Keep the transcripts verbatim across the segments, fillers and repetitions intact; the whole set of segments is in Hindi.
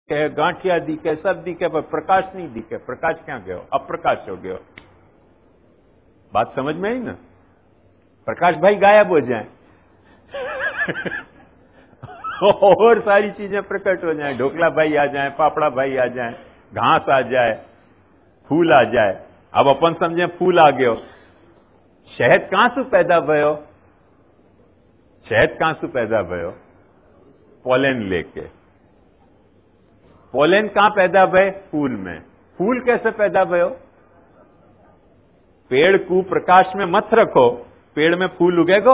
के गांठिया दिखे, सब दिखे, पर प्रकाश नहीं दिखे। प्रकाश क्या गयो? अप्रकाश हो गयो। बात समझ में आई ना? प्रकाश भाई गायब हो जाए और सारी चीजें प्रकट हो जाए, ढोकला भाई आ जाए, पापड़ा भाई आ जाए, घास आ जाए, फूल आ जाए। अब अपन समझे फूल आ गयो, शहद कहां से पैदा भयो? शहद कहां से पैदा भयो? पोलेन लेके। पोलेन कहां पैदा भय? फूल में। फूल कैसे पैदा भयो? पेड़ को प्रकाश में मत रखो, पेड़ में फूल उगेगो?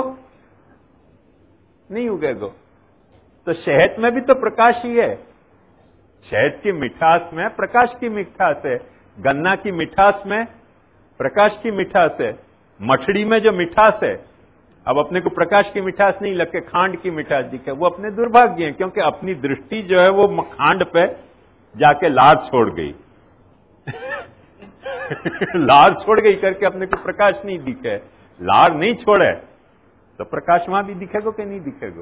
नहीं उगेगो। तो शहद में भी तो प्रकाश ही है। शहद की मिठास में प्रकाश की मिठास है, गन्ना की मिठास में प्रकाश की मिठास है, मठड़ी में जो मिठास है, अब अपने को प्रकाश की मिठास नहीं लगे, खांड की मिठास दिखे, वो अपने दुर्भाग्य है, क्योंकि अपनी दृष्टि जो है वो खांड पे जाके लार छोड़ गई लार छोड़ गई करके अपने को प्रकाश नहीं दिखे। लार नहीं छोड़े तो प्रकाश वहां भी दिखेगो कि नहीं दिखेगो?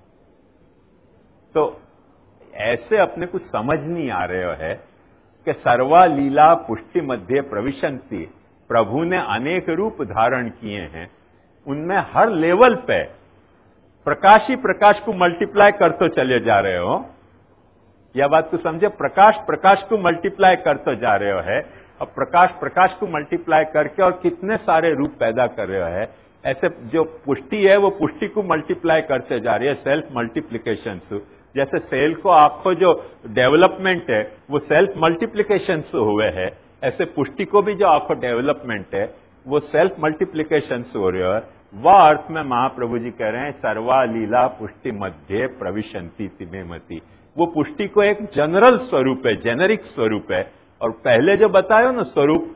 तो ऐसे अपने को समझ नहीं आ रहे है कि सर्वा लीला पुष्टि मध्य प्रविशंति, प्रभु ने अनेक रूप धारण किए हैं, उनमें हर लेवल पे प्रकाश ही प्रकाश को मल्टीप्लाई करते चले जा रहे हो। यह बात तो समझे, प्रकाश प्रकाश को मल्टीप्लाई करते जा रहे हो है, और प्रकाश प्रकाश को मल्टीप्लाई करके और कितने सारे रूप पैदा कर रहे हो है। ऐसे जो पुष्टि है वो पुष्टि को मल्टीप्लाई करते जा रही है, सेल्फ मल्टीप्लीकेशन से। जैसे सेल को आपको जो डेवलपमेंट है वो सेल्फ मल्टीप्लीकेशन से हुए है, ऐसे पुष्टि को भी जो आपको डेवलपमेंट है वो सेल्फ मल्टीप्लीकेशन से हो रहे है। वह अर्थ में महाप्रभु जी कह रहे हैं सर्वा लीला पुष्टि मध्य प्रविशंति तिमेमति। वो पुष्टि को एक जनरल स्वरूप है, जेनेरिक स्वरूप है, और पहले जो बतायो ना स्वरूप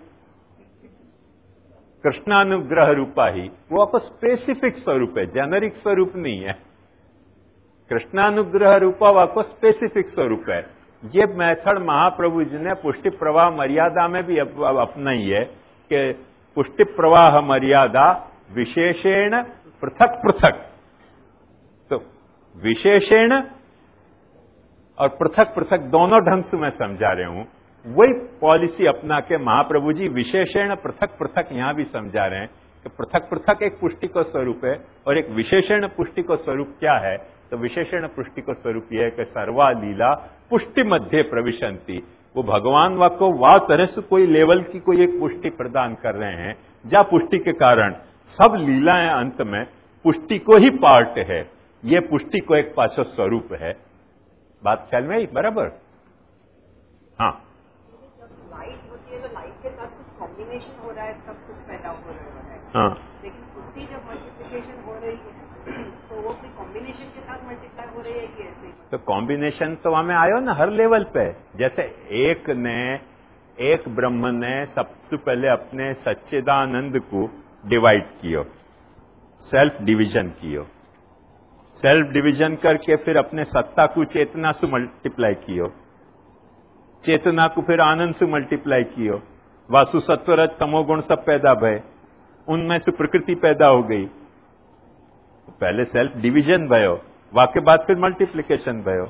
कृष्णानुग्रह रूपा ही, वो आपको स्पेसिफिक स्वरूप है, जेनेरिक स्वरूप नहीं है। कृष्णानुग्रह रूपा आपको स्पेसिफिक स्वरूप है। ये मेथड महाप्रभु जी ने पुष्टि प्रवाह मर्यादा में भी अपनाई है कि पुष्टि प्रवाह मर्यादा विशेषेण पृथक पृथक। तो विशेषेण और पृथक पृथक दोनों ढंग से मैं समझा रहा हूं। वही पॉलिसी अपना के महाप्रभु जी विशेषण पृथक पृथक यहां भी समझा रहे हैं कि पृथक पृथक एक पुष्टि का स्वरूप है और एक विशेषण पुष्टि का स्वरूप क्या है। तो विशेषण पुष्टि का स्वरूप यह है कि सर्वा लीला पुष्टि मध्य प्रविशंति। वो भगवान वा को वा तरह से कोई लेवल की कोई एक पुष्टि प्रदान कर रहे हैं, जहां पुष्टि के कारण सब लीलाएं अंत में पुष्टि को ही पार्ट है। ये पुष्टि को एक पार्श्व स्वरूप है। बात ख्याल में आई? बराबर? हाँ, लाइट होती है तो लाइट के साथ कुछ कॉम्बिनेशन हो रहा है, सब कुछ पैदा हो रहा है। हाँ, लेकिन पुष्टि जब मल्टीप्लिकेशन हो रही है तो वो भी कॉम्बिनेशन के साथ मल्टीप्लाई हो रही है कि ऐसे? तो कॉम्बिनेशन तो हमें आयो ना हर लेवल पे। जैसे एक ने एक ब्रह्म ने सबसे पहले अपने सच्चिदानंद को डिवाइड कियो, सेल्फ डिवीजन कियो, सेल्फ डिवीजन करके फिर अपने सत्ता को चेतना से मल्टीप्लाई कियो, चेतना को फिर आनंद से मल्टीप्लाई कियो, वासु सत्वरज तमोगुण सब पैदा भय, उनमें से प्रकृति पैदा हो गई। पहले सेल्फ डिवीजन भयो, वाके बाद फिर मल्टीप्लिकेशन भयो।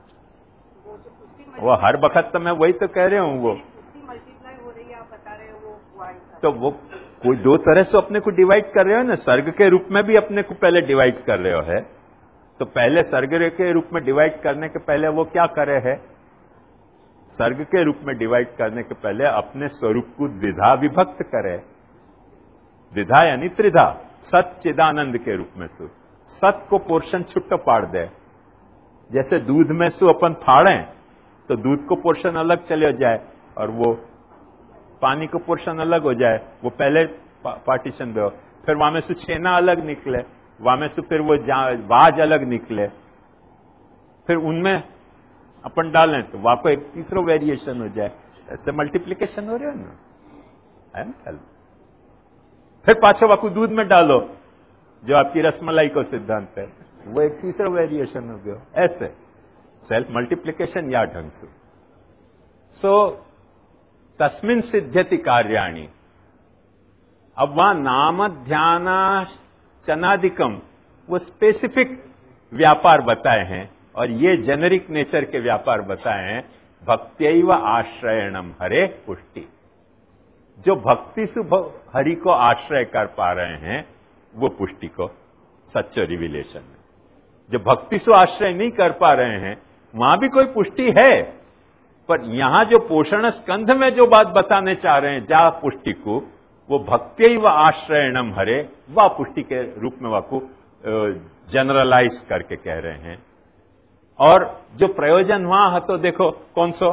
वो हर वक्त तो मैं वही तो कह रहे हूं, वो मल्टीप्लाई हो रही है आप बता रहे हो वो, तो वो कोई दो तरह से अपने को डिवाइड कर रहे हो ना। सर्ग के रूप में भी अपने को पहले डिवाइड कर रहे हो है। तो पहले सर्ग के रूप में डिवाइड करने के पहले वो क्या करे है? सर्ग के रूप में डिवाइड करने के पहले अपने स्वरूप को द्विधा विभक्त करे। द्विधा यानी त्रिधा, सच्चिदानंद के रूप में सु सत को पोर्शन छुट्टा पाड़ दे। जैसे दूध में सु अपन फाड़े तो दूध को पोर्शन अलग चले जाए और वो पानी को पोर्शन अलग हो जाए, वो पहले पा, पार्टीशन दो। फिर वहां में से छेना अलग निकले, वहां में से फिर वो वाज अलग निकले, फिर उनमें अपन डालें तो वहां को एक तीसरा वेरिएशन हो जाए। ऐसे मल्टीप्लिकेशन हो रहा है ना, है ना। फिर पाछो वाकू दूध में डालो, जो आपकी रसमलाई को सिद्धांत है, वो एक तीसरा वेरिएशन हो गया। ऐसे सेल्फ मल्टीप्लिकेशन या ढंग से। सो तस्मिन सिद्ध्यति कार्याणि। अब वहां नाम ध्यान चनादिकम वो स्पेसिफिक व्यापार बताए हैं और ये जेनेरिक नेचर के व्यापार बताए हैं भक्त्यैव आश्रयणम हरे पुष्टि। जो भक्ति से हरि को आश्रय कर पा रहे हैं वो पुष्टि को सच्चे रिविलेशन में। जो भक्ति से आश्रय नहीं कर पा रहे हैं वहां भी कोई पुष्टि है, पर यहां जो पोषण स्कंध में जो बात बताने चाह रहे हैं जा पुष्टि को, वो भक्त्यैव आश्रयणम हरे, वह पुष्टि के रूप में वाको जनरलाइज करके कह रहे हैं। और जो प्रयोजन वहां है तो देखो कौन सो,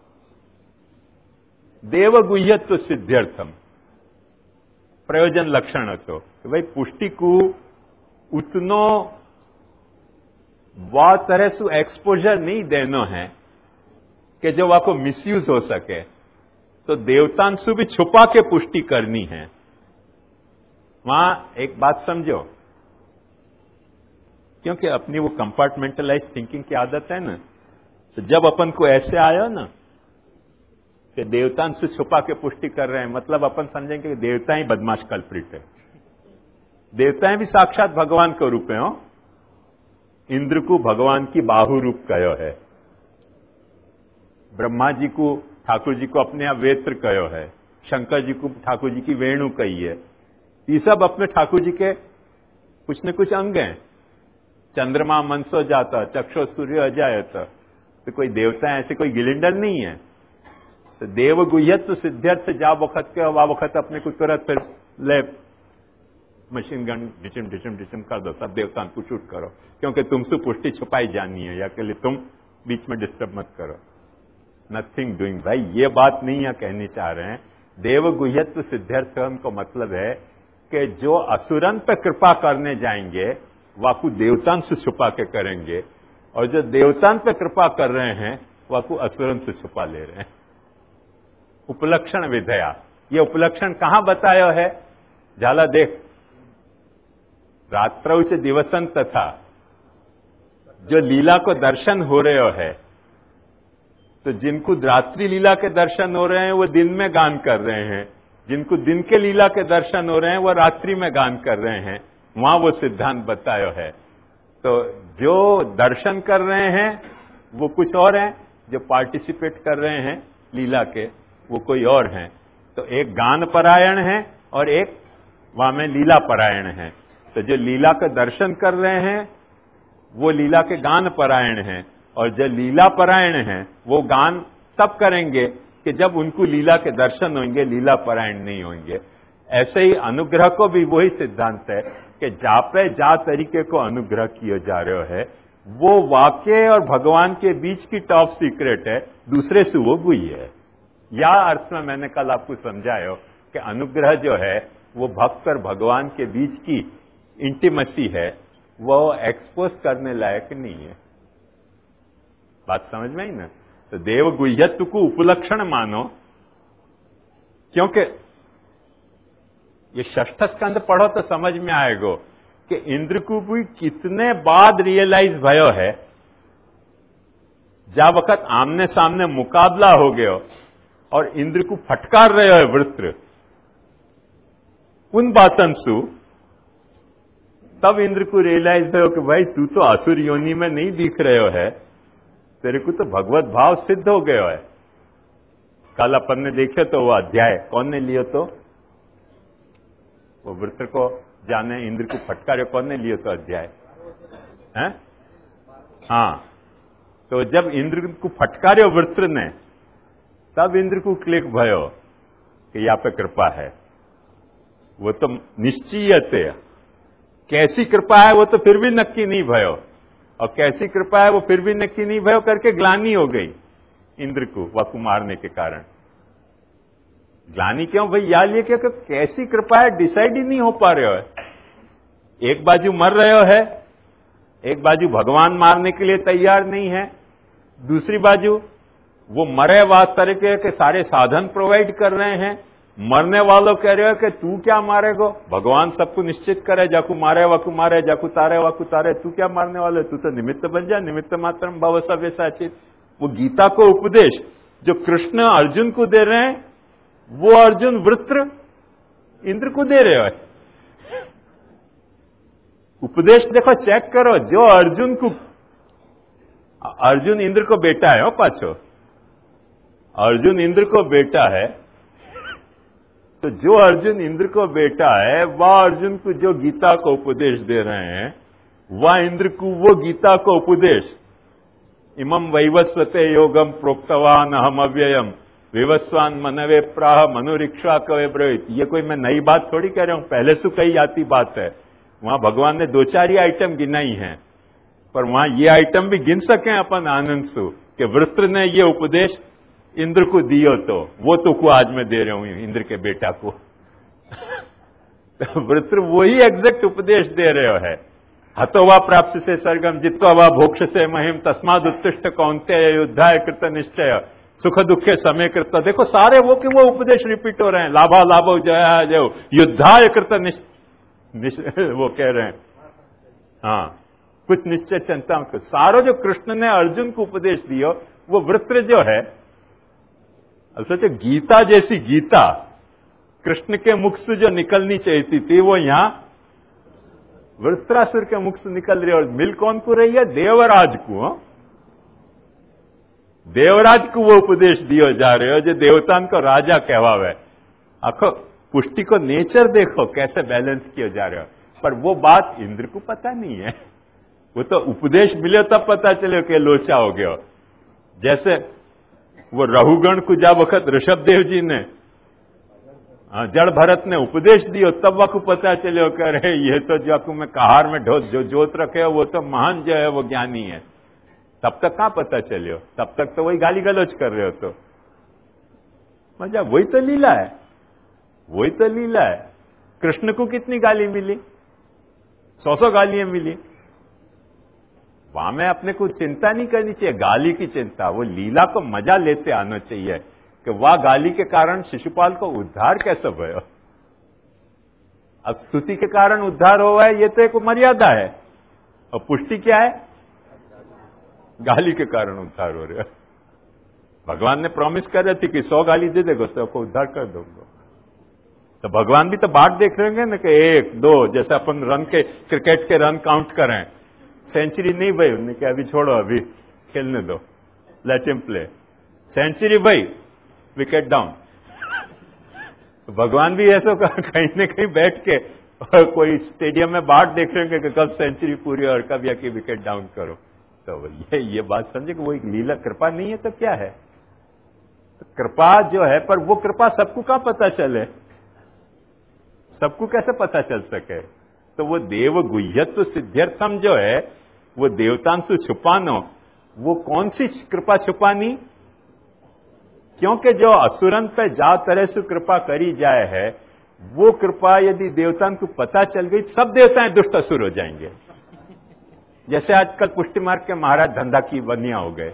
देव गुह्यत्व सिद्ध्यर्थम प्रयोजन लक्षण तो भाई पुष्टि को उतनो वा तरह से एक्सपोजर नहीं देनो है कि जो वहां को मिसयूज हो सके, तो देवतांशु भी छुपा के पुष्टि करनी है। वहां एक बात समझो, क्योंकि अपनी वो कंपार्टमेंटलाइज थिंकिंग की आदत है ना, तो जब अपन को ऐसे आया ना कि देवतांशु छुपा के पुष्टि कर रहे हैं, मतलब अपन समझेंगे कि देवता ही बदमाश कल्प्रिट है। देवताएं भी साक्षात भगवान के रूप में हो। इंद्र को भगवान की बाहु रूप कहो है, ब्रह्मा जी को ठाकुर जी को अपने आप वेत्र कहो है, शंकर जी को ठाकुर जी की वेणु कही है। ये सब अपने ठाकुर जी के कुछ न कुछ अंग हैं। चंद्रमा मनसो जाता, चक्षो सूर्य अजायत, तो कोई देवता ऐसे कोई गिलिंडर नहीं है। तो देव गुह्यत्व सिद्ध्यर्थ जा वक्त के वा वक्त अपने को तुरंत फिर ले मशीन गन डिचम डिचम डिचम कर दो, सब देवता को शूट करो, क्योंकि तुमसे पुष्टि छुपाई जानी है, या के लिए तुम बीच में डिस्टर्ब मत करो। नथिंग डूइंग, भाई ये बात नहीं है कहनी चाह रहे हैं। देव गुह्यत्व सिद्ध्यर्थ को मतलब है कि जो असुरन पे कृपा करने जाएंगे वाकु देवतान से छुपा के करेंगे, और जो देवतान पे कृपा कर रहे हैं वाकु असुरन से छुपा ले रहे हैं। उपलक्षण विधया, ये उपलक्षण कहां बताया है? झाला देख, रात्रौ च दिवसन तथा, जो लीला को दर्शन हो रहे हो है, तो जिनको रात्रि लीला के दर्शन हो रहे हैं वो दिन में गान कर रहे हैं, जिनको दिन के लीला के दर्शन हो रहे हैं वो रात्रि में गान कर रहे हैं। वहां वो सिद्धांत बताया है। तो जो दर्शन कर रहे हैं वो कुछ और हैं, जो पार्टिसिपेट कर रहे हैं लीला के वो कोई और हैं। तो एक गान परायण है और एक वहां में लीला परायण है। तो जो लीला का दर्शन कर रहे हैं वो लीला के गान परायण हैं, और जो लीला परायण हैं वो गान तब करेंगे कि जब उनको लीला के दर्शन होंगे, लीला परायण नहीं होंगे। ऐसे ही अनुग्रह को भी वही सिद्धांत है कि जा पे जा तरीके को अनुग्रह किया जा रहा है, वो वाक्य और भगवान के बीच की टॉप सीक्रेट है, दूसरे से वो गुई है। या अर्थ में मैंने कल आपको समझाया कि अनुग्रह जो है वो भक्त और भगवान के बीच की इंटीमेसी है, वो एक्सपोज करने लायक नहीं है। बात समझ में ही ना? तो देव गुह्यत्व को उपलक्षण मानो, क्योंकि ये षष्ठ स्कंद पढ़ो तो समझ में आएगा कि इंद्र को भी कितने बाद रियलाइज भयो है, जा वक्त आमने सामने मुकाबला हो गयो और इंद्र को फटकार रहे हो वृत्र उन बातन सु, तब इंद्र को रियलाइज भयो कि भाई तू तो असुर योनि में नहीं दिख रहे हो है, तेरे को तो भगवत भाव सिद्ध हो गयो है। कल अपन ने देखे तो वो अध्याय कौन ने लियो, तो वो वृत्र को जाने इंद्र को फटकारे कौन ने लियो तो अध्याय है। हाँ, तो जब इंद्र को फटकारे वृत्र ने, तब इंद्र को क्लिक भयो कि यहाँ पे कृपा है। वो तो निश्चयत है, कैसी कृपा है वो तो फिर भी नक्की नहीं भयो, और कैसी कृपा है वो फिर भी नक्की नहीं भयो करके ग्लानी हो गई इंद्र को वाकु मारने के कारण। ग्लानी क्यों भाई? या लिए क्योंकि कैसी कृपा है डिसाइड ही नहीं हो पा रहे हो। एक बाजू मर रहे हो है, एक बाजू भगवान मारने के लिए तैयार नहीं है, दूसरी बाजू वो मरे वास तरीके के सारे साधन प्रोवाइड कर रहे हैं, मरने वालों कह रहे हो कि तू क्या मारेगो, भगवान सबको निश्चित करे, जाकू मारे वाकू मारे, जाकू तारे वाकू तारे, तू क्या मारने वाले, तू तो निमित्त बन जा, निमित्त मात्र भव सव्य साचित। वो गीता को उपदेश जो कृष्ण अर्जुन को दे रहे हैं, वो अर्जुन वृत्र इंद्र को दे रहे हो। उपदेश देखो, चेक करो, जो अर्जुन को, अर्जुन इंद्र को बेटा है हो पाछो, अर्जुन इंद्र को बेटा है, तो जो अर्जुन इंद्र को बेटा है वह अर्जुन को जो गीता को उपदेश दे रहे हैं, वह इंद्र को वो गीता को उपदेश, इमं वैवस्वते योगम प्रोक्तवान अहम अव्ययम विवस्वान मनवे प्राह मनुरिक्षा कवे ब्रवीत। ये कोई मैं नई बात थोड़ी कह रहा हूं, पहले से कही जाती बात है। वहां भगवान ने दो चार ही आइटम गिनाई हैं, पर वहां ये आइटम भी गिन सके अपन आनंद सु कि वृत्र ने ये उपदेश इंद्र को दियो, तो वो तो को आज मैं दे रहा हूं इंद्र के बेटा को। वृत्र वही एग्जैक्ट उपदेश दे रहे हो है, हतो वा प्राप्त से सर्गम जित्वा वा भोक्ष से महिम तस्माद उत्तिष्ठ कौन्तेय युद्धाय कृत निश्चय सुख दुखे समय कृत। देखो सारे वो कि वो उपदेश रिपीट हो रहे हैं, लाभा लाभो जया जय युद्धाय कृत निश्चय, वो कह रहे हैं हाँ कुछ निश्चय चिंता। सारो जो कृष्ण ने अर्जुन को उपदेश दियो, वो वृत्र जो है, अब सोचो गीता जैसी गीता कृष्ण के मुख से जो निकलनी चाहिए थी, वो यहां वृत्रासुर के मुख से निकल रही है। और मिल कौन को रही है? देवराज को। हा? देवराज को वो उपदेश दियो जा रहे हो जो देवतान को राजा कहवावे। आखो पुष्टि को नेचर देखो कैसे बैलेंस किए जा रहे हो, पर वो बात इंद्र को पता नहीं है। वो तो उपदेश मिले तब पता चले कि लोचा हो गया। जैसे वो रहुगण को जा वक्त ऋषभ देव जी ने जड़ भरत ने उपदेश दियो, तब वह पता चले कह रहे ये तो जो में कहार में ढो जो जोत रखे हो वो तो महान जो है वो ज्ञानी है। तब तक कहां पता चले हो? तब तक तो वही गाली गलौज कर रहे हो। तो मजा वही तो लीला है, वही तो लीला है। कृष्ण को कितनी गाली मिली? सौ सौ गालियां मिली। वहां में अपने को चिंता नहीं करनी चाहिए गाली की चिंता, वो लीला को मजा लेते आना चाहिए कि वाह गाली के कारण शिशुपाल को उद्धार कैसे भयो। अब स्तुति के कारण उद्धार हुआ है, ये तो एक मर्यादा है, और पुष्टि क्या है? गाली के कारण उद्धार हो रहा है। भगवान ने प्रॉमिस कर रहे थे कि सौ गाली दे देगा तो आपको उद्धार कर दूंगा। तो भगवान भी तो बाट देख रहे हैं ना कि एक दो, जैसे अपन रन के क्रिकेट के रन काउंट करें, सेंचुरी नहीं भाई, उन्होंने कहा अभी छोड़ो, अभी खेलने दो, लेट हिम प्ले। सेंचुरी भाई, विकेट डाउन। भगवान भी ऐसा कहीं न कहीं बैठ के और कोई स्टेडियम में बाट देख रहे हैं कि कब सेंचुरी पूरी और कब या कि विकेट डाउन करो। तो ये ये बात समझे कि वो एक लीला, कृपा नहीं है तो क्या है? तो कृपा जो है, पर वो कृपा सबको कहां पता चले, सबको कैसे पता चल सके? तो वो देव गुह्यत्व सिद्ध्यर्थम जो है, वो देवतांशु छुपानो, वो कौन सी कृपा छुपानी? क्योंकि जो असुरन पे जा तरह से कृपा करी जाए है, वो कृपा यदि देवताओं को पता चल गई, सब देवताएं दुष्ट असुर हो जाएंगे। जैसे आजकल पुष्टि मार्ग के महाराज धंधा की बनिया हो गए,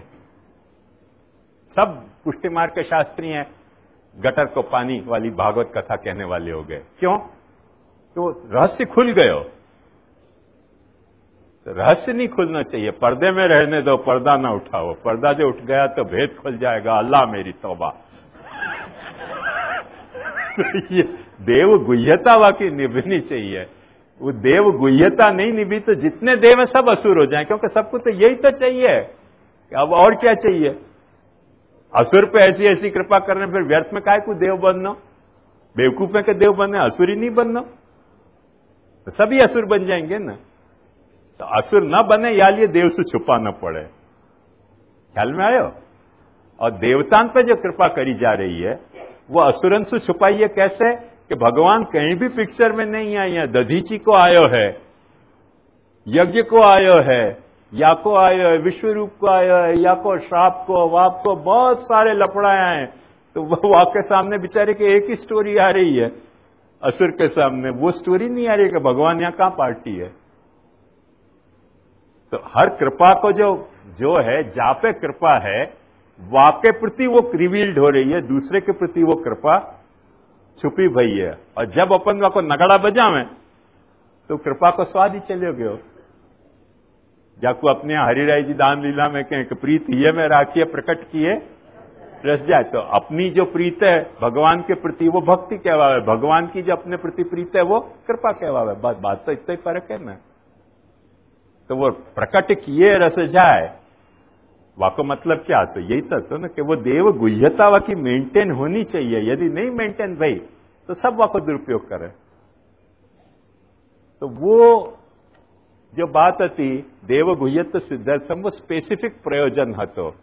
सब पुष्टि मार्ग के शास्त्री हैं, गटर को पानी वाली भागवत कथा कहने वाले हो गए। क्यों? तो रहस्य खुल गए हो। तो रहस्य नहीं खुलना चाहिए, पर्दे में रहने दो, पर्दा ना उठाओ। पर्दा जो उठ गया तो भेद खुल जाएगा, अल्लाह मेरी तौबा। ये देव गुह्यता वाकई निभनी चाहिए। वो देव गुह्यता नहीं निभी तो जितने देव हैं सब असुर हो जाएं, क्योंकि सबको तो यही तो चाहिए। अब और क्या चाहिए? असुर पे ऐसी ऐसी कृपा करने, फिर व्यर्थ में काय को देव बनना? बेवकूफे के देव बनने, असुर ही नहीं बनना, तो सभी असुर बन जाएंगे ना। तो असुर न बने या लिए देव से छुपाना पड़े। ख्याल में आयो? और देवतान पे जो कृपा करी जा रही है वो असुरन से छुपाई है। कैसे? कि भगवान कहीं भी पिक्चर में नहीं आए हैं। दधीची को आयो है, यज्ञ को आयो है, या को आयो है, विश्वरूप को आयो है, या को श्राप को, वाप को, बहुत सारे लफड़ाए आए। तो वो आपके सामने बेचारे की एक ही स्टोरी आ रही है, असुर के सामने वो स्टोरी नहीं आ रही कि भगवान यहां कहां पार्टी है। तो हर कृपा को जो जो है, जहां पे कृपा है वहां के प्रति वो रिवील्ड हो रही है, दूसरे के प्रति वो कृपा छुपी भई है। और जब अपन को नगड़ा बजावे तो कृपा को स्वाद ही चले गए। जाको अपने हरिराय जी दान लीला में कहें कि प्रीत ये में राखिए प्रकट किए रस जाए। तो अपनी जो प्रीत है भगवान के प्रति वो भक्ति कहवावे, भगवान की जो अपने प्रति प्रीत है वो कृपा कहवावे। बात बात तो इतना ही फर्क है ना। तो वो प्रकट किए रस जाए, वाको मतलब क्या? तो यही तो હતો ना कि वो देव गुह्यता वाकी मेंटेन होनी चाहिए। यदि नहीं मेंटेन भाई तो सब वाको दुरुपयोग करे। तो वो जो बात હતી देव गुह्यत्व सिद्धार्थम वो स्पेसिफिक प्रयोजन હતો।